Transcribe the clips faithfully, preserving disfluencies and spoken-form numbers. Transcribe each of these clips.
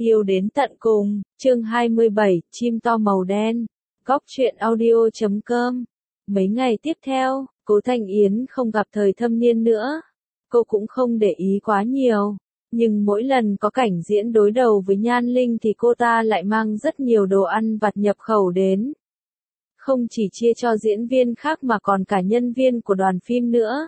Yêu đến tận cùng, chương hai mươi bảy, chim to màu đen. Góc truyện audio chấm com. Mấy ngày tiếp theo, Cố Thanh Yến không gặp thời thâm niên nữa. Cô cũng không để ý quá nhiều. Nhưng mỗi lần có cảnh diễn đối đầu với Nhan Linh thì cô ta lại mang rất nhiều đồ ăn vặt nhập khẩu đến. Không chỉ chia cho diễn viên khác mà còn cả nhân viên của đoàn phim nữa.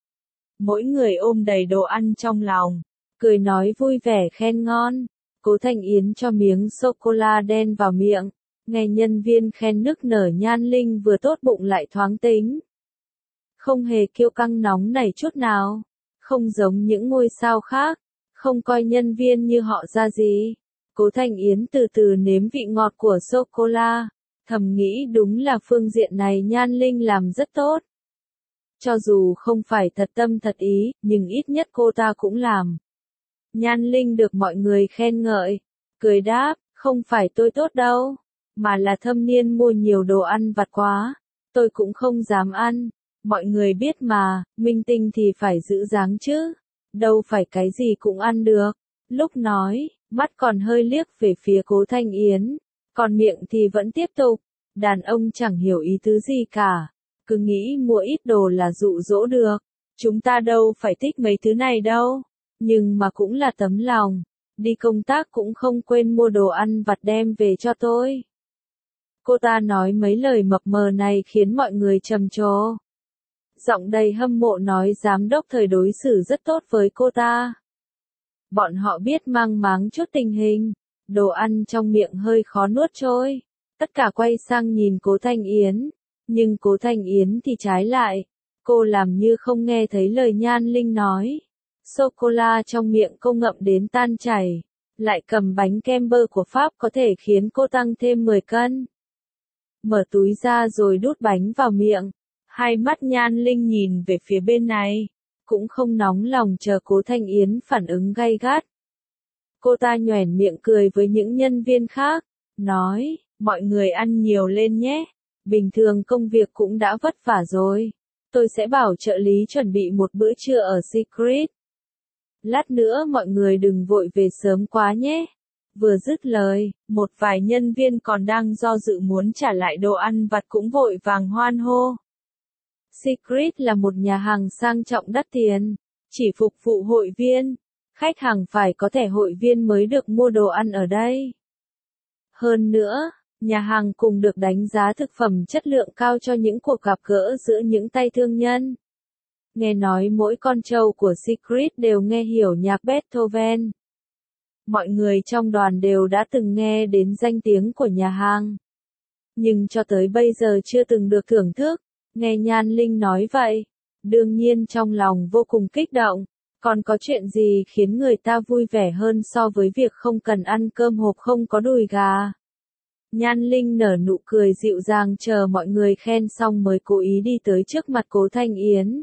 Mỗi người ôm đầy đồ ăn trong lòng, cười nói vui vẻ khen ngon. Cố Thanh Yến cho miếng sô-cô-la đen vào miệng, nghe nhân viên khen nức nở. Nhan Linh vừa tốt bụng lại thoáng tính. Không hề kiêu căng nóng nảy chút nào, không giống những ngôi sao khác, không coi nhân viên như họ ra gì. Cố Thanh Yến từ từ nếm vị ngọt của sô-cô-la, thầm nghĩ đúng là phương diện này Nhan Linh làm rất tốt. Cho dù không phải thật tâm thật ý, nhưng ít nhất cô ta cũng làm. Nhan Linh được mọi người khen ngợi, cười đáp, không phải tôi tốt đâu, mà là thâm niên mua nhiều đồ ăn vặt quá, tôi cũng không dám ăn. Mọi người biết mà, minh tinh thì phải giữ dáng chứ, đâu phải cái gì cũng ăn được. Lúc nói, mắt còn hơi liếc về phía Cố Thanh Yến, còn miệng thì vẫn tiếp tục. Đàn ông chẳng hiểu ý tứ gì cả, cứ nghĩ mua ít đồ là dụ dỗ được. Chúng ta đâu phải thích mấy thứ này đâu. Nhưng mà cũng là tấm lòng, đi công tác cũng không quên mua đồ ăn vặt đem về cho tôi. Cô ta nói mấy lời mập mờ này khiến mọi người trầm trồ. Giọng đầy hâm mộ nói giám đốc thời đối xử rất tốt với cô ta. Bọn họ biết mang máng chút tình hình, đồ ăn trong miệng hơi khó nuốt trôi. Tất cả quay sang nhìn Cố Thanh Yến, nhưng Cố Thanh Yến thì trái lại, cô làm như không nghe thấy lời Nhan Linh nói. Sô-cô-la trong miệng cô ngậm đến tan chảy, lại cầm bánh kem bơ của Pháp có thể khiến cô tăng thêm mười cân. Mở túi ra rồi đút bánh vào miệng, hai mắt Nhan Linh nhìn về phía bên này, cũng không nóng lòng chờ Cố Thanh Yến phản ứng gay gắt. Cô ta nhoẻn miệng cười với những nhân viên khác, nói, mọi người ăn nhiều lên nhé, bình thường công việc cũng đã vất vả rồi, tôi sẽ bảo trợ lý chuẩn bị một bữa trưa ở Secret. Lát nữa mọi người đừng vội về sớm quá nhé. Vừa dứt lời, một vài nhân viên còn đang do dự muốn trả lại đồ ăn vặt cũng vội vàng hoan hô. Secret là một nhà hàng sang trọng đắt tiền, chỉ phục vụ hội viên. Khách hàng phải có thẻ hội viên mới được mua đồ ăn ở đây. Hơn nữa, nhà hàng cùng được đánh giá thực phẩm chất lượng cao cho những cuộc gặp gỡ giữa những tay thương nhân. Nghe nói mỗi con trâu của Secret đều nghe hiểu nhạc Beethoven. Mọi người trong đoàn đều đã từng nghe đến danh tiếng của nhà hàng. Nhưng cho tới bây giờ chưa từng được thưởng thức. Nghe Nhan Linh nói vậy, đương nhiên trong lòng vô cùng kích động. Còn có chuyện gì khiến người ta vui vẻ hơn so với việc không cần ăn cơm hộp không có đùi gà. Nhan Linh nở nụ cười dịu dàng chờ mọi người khen xong mới cố ý đi tới trước mặt Cố Thanh Yến.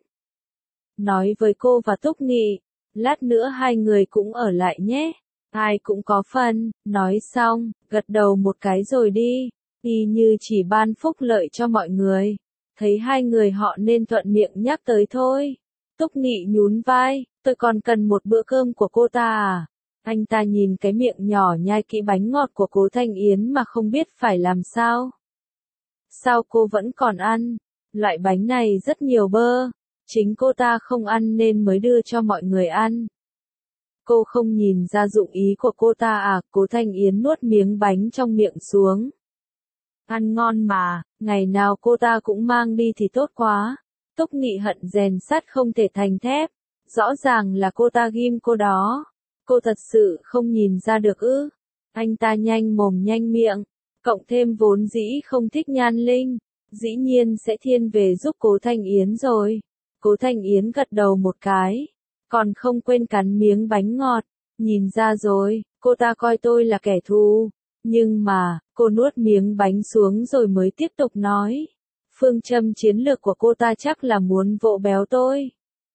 Nói với cô và Túc Nghị, lát nữa hai người cũng ở lại nhé, ai cũng có phần. Nói xong, gật đầu một cái rồi đi, y như chỉ ban phúc lợi cho mọi người. Thấy hai người họ nên thuận miệng nhắc tới thôi. Túc Nghị nhún vai, tôi còn cần một bữa cơm của cô ta à? Anh ta nhìn cái miệng nhỏ nhai kỹ bánh ngọt của Cố Thanh Yến mà không biết phải làm sao. Sao cô vẫn còn ăn? Loại bánh này rất nhiều bơ. Chính cô ta không ăn nên mới đưa cho mọi người ăn. Cô không nhìn ra dụng ý của cô ta à? Cố Thanh Yến nuốt miếng bánh trong miệng xuống. Ăn ngon mà, ngày nào cô ta cũng mang đi thì tốt quá. Túc Nghị hận rèn sắt không thể thành thép. Rõ ràng là cô ta ghim cô đó. Cô thật sự không nhìn ra được ư? Anh ta nhanh mồm nhanh miệng, cộng thêm vốn dĩ không thích Nhan Linh, dĩ nhiên sẽ thiên về giúp Cố Thanh Yến rồi. Cố Thanh Yến gật đầu một cái, còn không quên cắn miếng bánh ngọt. Nhìn ra rồi, cô ta coi tôi là kẻ thù. Nhưng mà, cô nuốt miếng bánh xuống rồi mới tiếp tục nói. Phương châm chiến lược của cô ta chắc là muốn vỗ béo tôi.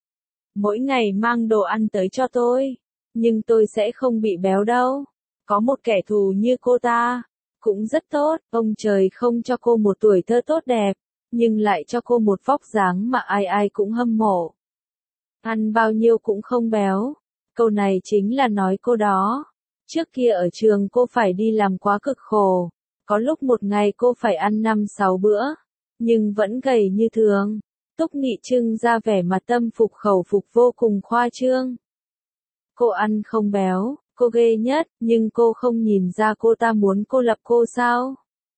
Mỗi ngày mang đồ ăn tới cho tôi. Nhưng tôi sẽ không bị béo đâu. Có một kẻ thù như cô ta, cũng rất tốt. Ông trời không cho cô một tuổi thơ tốt đẹp, nhưng lại cho cô một vóc dáng mà ai ai cũng hâm mộ. Ăn bao nhiêu cũng không béo. Câu này chính là nói cô đó. Trước kia ở trường cô phải đi làm quá cực khổ, có lúc một ngày cô phải ăn năm sáu bữa, nhưng vẫn gầy như thường. Túc Nghị trưng ra vẻ mặt tâm phục khẩu phục vô cùng khoa trương. Cô ăn không béo, cô ghê nhất, nhưng cô không nhìn ra cô ta muốn cô lập cô sao?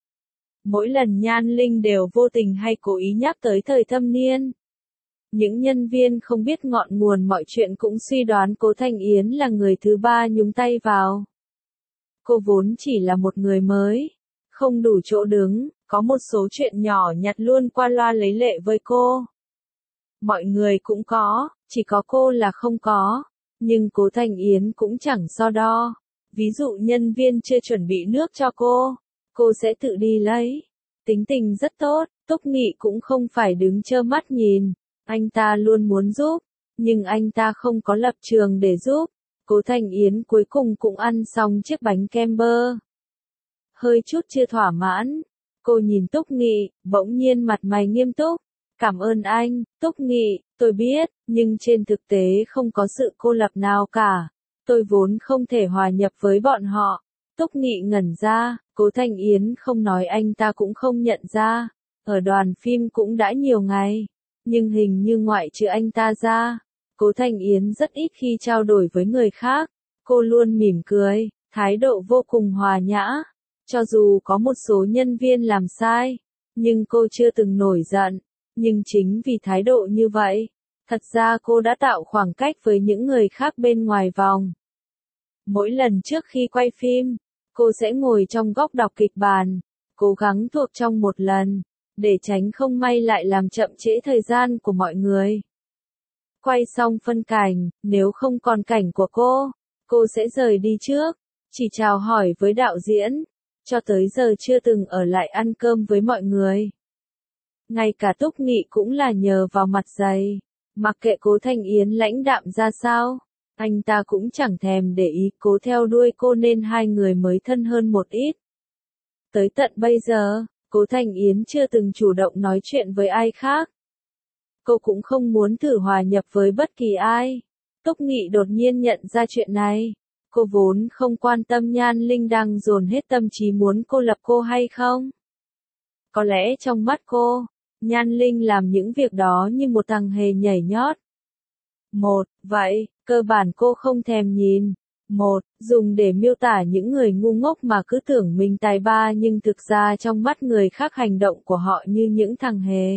Mỗi lần Nhan Linh đều vô tình hay cố ý nhắc tới thời thâm niên. Những nhân viên không biết ngọn nguồn mọi chuyện cũng suy đoán Cố Thanh Yến là người thứ ba nhúng tay vào. Cô vốn chỉ là một người mới, không đủ chỗ đứng, có một số chuyện nhỏ nhặt luôn qua loa lấy lệ với cô. Mọi người cũng có, chỉ có cô là không có, nhưng Cố Thanh Yến cũng chẳng so đo. Ví dụ nhân viên chưa chuẩn bị nước cho cô, cô sẽ tự đi lấy. Tính tình rất tốt, Túc Nghị cũng không phải đứng trơ mắt nhìn. Anh ta luôn muốn giúp, nhưng anh ta không có lập trường để giúp. Cố Thanh Yến cuối cùng cũng ăn xong chiếc bánh kem bơ. Hơi chút chưa thỏa mãn, cô nhìn Túc Nghị, bỗng nhiên mặt mày nghiêm túc. Cảm ơn anh, Túc Nghị, tôi biết, nhưng trên thực tế không có sự cô lập nào cả. Tôi vốn không thể hòa nhập với bọn họ. Túc Nghị ngẩn ra, Cố Thanh Yến không nói anh ta cũng không nhận ra. Ở đoàn phim cũng đã nhiều ngày, nhưng hình như ngoại trừ anh ta ra, Cố Thanh Yến rất ít khi trao đổi với người khác. Cô luôn mỉm cười, thái độ vô cùng hòa nhã. Cho dù có một số nhân viên làm sai, nhưng cô chưa từng nổi giận. Nhưng chính vì thái độ như vậy, thật ra cô đã tạo khoảng cách với những người khác bên ngoài vòng. Mỗi lần trước khi quay phim, cô sẽ ngồi trong góc đọc kịch bản, cố gắng thuộc trong một lần, để tránh không may lại làm chậm trễ thời gian của mọi người. Quay xong phân cảnh, nếu không còn cảnh của cô, cô sẽ rời đi trước, chỉ chào hỏi với đạo diễn, cho tới giờ chưa từng ở lại ăn cơm với mọi người. Ngay cả Túc Nghị cũng là nhờ vào mặt dày, mặc kệ Cố Thanh Yến lãnh đạm ra sao, anh ta cũng chẳng thèm để ý, cố theo đuôi cô nên hai người mới thân hơn một ít. Tới tận bây giờ, Cố Thanh Yến chưa từng chủ động nói chuyện với ai khác. Cô cũng không muốn thử hòa nhập với bất kỳ ai. Túc Nghị đột nhiên nhận ra chuyện này. Cô vốn không quan tâm Nhan Linh đang dồn hết tâm trí muốn cô lập cô hay không. Có lẽ trong mắt cô, Nhan Linh làm những việc đó như một thằng hề nhảy nhót. Một, vậy, cơ bản cô không thèm nhìn. Một, dùng để miêu tả những người ngu ngốc mà cứ tưởng mình tài ba nhưng thực ra trong mắt người khác hành động của họ như những thằng hề.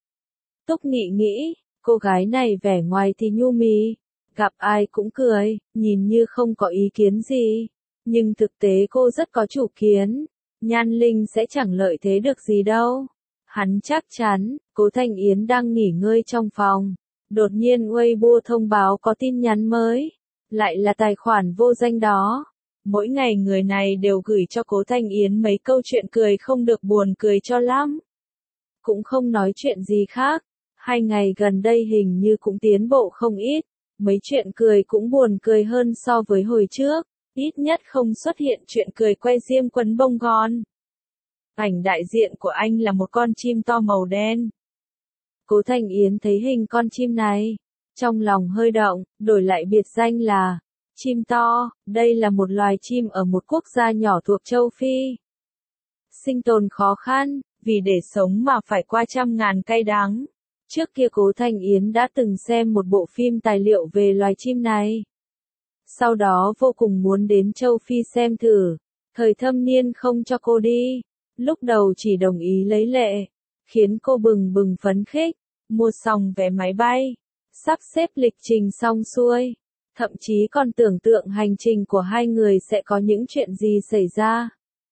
Túc Nghị nghĩ, cô gái này vẻ ngoài thì nhu mì, gặp ai cũng cười, nhìn như không có ý kiến gì. Nhưng thực tế cô rất có chủ kiến, Nhan Linh sẽ chẳng lợi thế được gì đâu. Hắn chắc chắn, Cố Thanh Yến đang nghỉ ngơi trong phòng. Đột nhiên Weibo thông báo có tin nhắn mới. Lại là tài khoản vô danh đó. Mỗi ngày người này đều gửi cho Cố Thanh Yến mấy câu chuyện cười không được buồn cười cho lắm. Cũng không nói chuyện gì khác. Hai ngày gần đây hình như cũng tiến bộ không ít. Mấy chuyện cười cũng buồn cười hơn so với hồi trước. Ít nhất không xuất hiện chuyện cười quay diêm quấn bông gòn. Ảnh đại diện của anh là một con chim to màu đen. Cố Thanh Yến thấy hình con chim này, trong lòng hơi động, đổi lại biệt danh là chim to. Đây là một loài chim ở một quốc gia nhỏ thuộc châu Phi. Sinh tồn khó khăn, vì để sống mà phải qua trăm ngàn cay đắng. Trước kia Cố Thanh Yến đã từng xem một bộ phim tài liệu về loài chim này. Sau đó vô cùng muốn đến châu Phi xem thử. Thời thâm niên không cho cô đi. Lúc đầu chỉ đồng ý lấy lệ, khiến cô bừng bừng phấn khích, mua xong vé máy bay, sắp xếp lịch trình xong xuôi, thậm chí còn tưởng tượng hành trình của hai người sẽ có những chuyện gì xảy ra.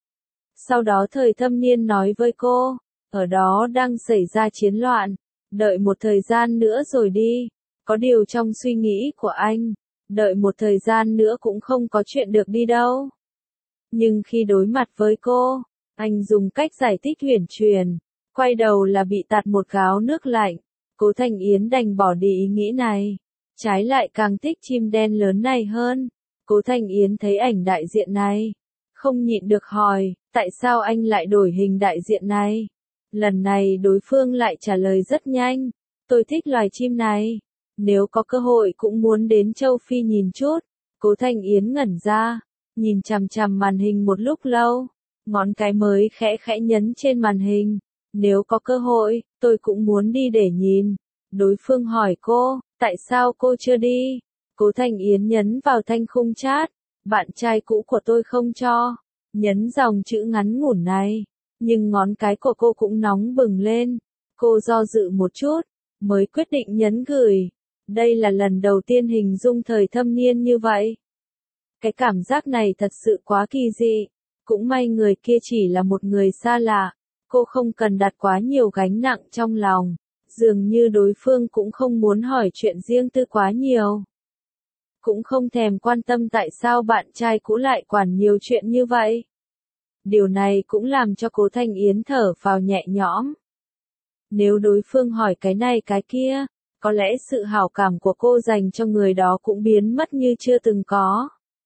Sau đó thời thâm niên nói với cô, ở đó đang xảy ra chiến loạn, đợi một thời gian nữa rồi đi. Có điều trong suy nghĩ của anh, đợi một thời gian nữa cũng không có chuyện được đi đâu. Nhưng khi đối mặt với cô, anh dùng cách giải thích huyền truyền, quay đầu là bị tạt một gáo nước lạnh. Cố Thanh Yến đành bỏ đi ý nghĩ này, trái lại càng thích chim đen lớn này hơn. Cố Thanh Yến thấy ảnh đại diện này, không nhịn được hỏi, tại sao anh lại đổi hình đại diện này? Lần này đối phương lại trả lời rất nhanh, tôi thích loài chim này, nếu có cơ hội cũng muốn đến châu Phi nhìn chút. Cố Thanh Yến ngẩn ra, nhìn chằm chằm màn hình một lúc lâu, ngón cái mới khẽ khẽ nhấn trên màn hình. Nếu có cơ hội, tôi cũng muốn đi để nhìn. Đối phương hỏi cô, tại sao cô chưa đi? Cố Thanh Yến nhấn vào thanh khung chat, bạn trai cũ của tôi không cho. Nhấn dòng chữ ngắn ngủn này, nhưng ngón cái của cô cũng nóng bừng lên. Cô do dự một chút, mới quyết định nhấn gửi. Đây là lần đầu tiên hình dung thời thâm niên như vậy. Cái cảm giác này thật sự quá kỳ dị. Cũng may người kia chỉ là một người xa lạ. Cô không cần đặt quá nhiều gánh nặng trong lòng. Dường như đối phương cũng không muốn hỏi chuyện riêng tư quá nhiều. Cũng không thèm quan tâm tại sao bạn trai cũ lại quản nhiều chuyện như vậy. Điều này cũng làm cho Cố Thanh Yến thở phào nhẹ nhõm. Nếu đối phương hỏi cái này cái kia, có lẽ sự hảo cảm của cô dành cho người đó cũng biến mất như chưa từng có.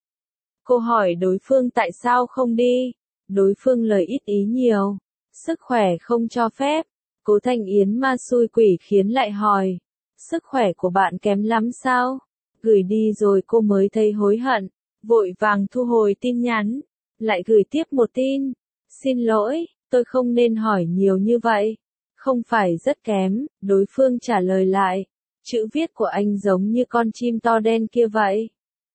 Cô hỏi đối phương tại sao không đi. Đối phương lời ít ý nhiều. Sức khỏe không cho phép. Cố Thanh Yến ma xui quỷ khiến lại hỏi. Sức khỏe của bạn kém lắm sao? Gửi đi rồi cô mới thấy hối hận. Vội vàng thu hồi tin nhắn. Lại gửi tiếp một tin. Xin lỗi, tôi không nên hỏi nhiều như vậy. Không phải rất kém, đối phương trả lời lại. Chữ viết của anh giống như con chim to đen kia vậy.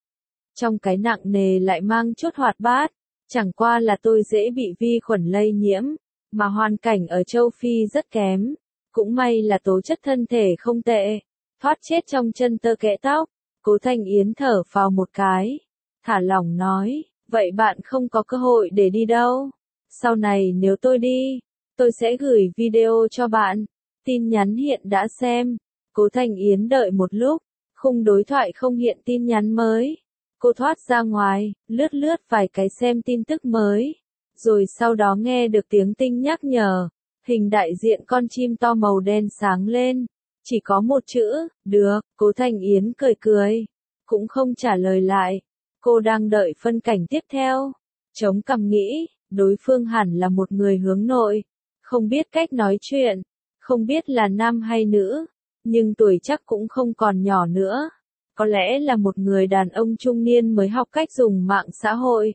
Trong cái nặng nề lại mang chút hoạt bát. Chẳng qua là tôi dễ bị vi khuẩn lây nhiễm, mà hoàn cảnh ở châu Phi rất kém. Cũng may là tố chất thân thể không tệ. Thoát chết trong chân tơ kẽ tóc. Cố Thanh Yến thở phào một cái. Thả lỏng nói, vậy bạn không có cơ hội để đi đâu. Sau này nếu tôi đi, tôi sẽ gửi video cho bạn. Tin nhắn hiện đã xem. Cố Thanh Yến đợi một lúc, khung đối thoại không hiện tin nhắn mới. Cô thoát ra ngoài, lướt lướt vài cái xem tin tức mới. Rồi sau đó nghe được tiếng tinh nhắc nhở. Hình đại diện con chim to màu đen sáng lên. Chỉ có một chữ, được, Cố Thanh Yến cười cười. Cũng không trả lời lại. Cô đang đợi phân cảnh tiếp theo. Chống cằm nghĩ, đối phương hẳn là một người hướng nội. Không biết cách nói chuyện. Không biết là nam hay nữ. Nhưng tuổi chắc cũng không còn nhỏ nữa. Có lẽ là một người đàn ông trung niên mới học cách dùng mạng xã hội.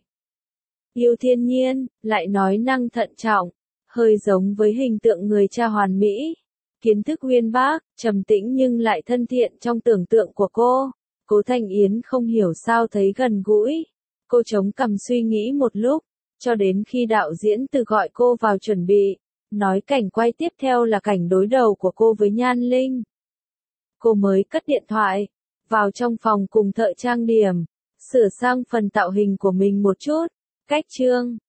Yêu thiên nhiên, lại nói năng thận trọng. Hơi giống với hình tượng người cha hoàn mỹ. Kiến thức uyên bác, trầm tĩnh nhưng lại thân thiện trong tưởng tượng của cô. Cố Thanh Yến không hiểu sao thấy gần gũi. Cô chống cằm suy nghĩ một lúc, cho đến khi đạo diễn từ gọi cô vào chuẩn bị. Nói cảnh quay tiếp theo là cảnh đối đầu của cô với Nhan Linh. Cô mới cất điện thoại, vào trong phòng cùng thợ trang điểm, sửa sang phần tạo hình của mình một chút. Cách chương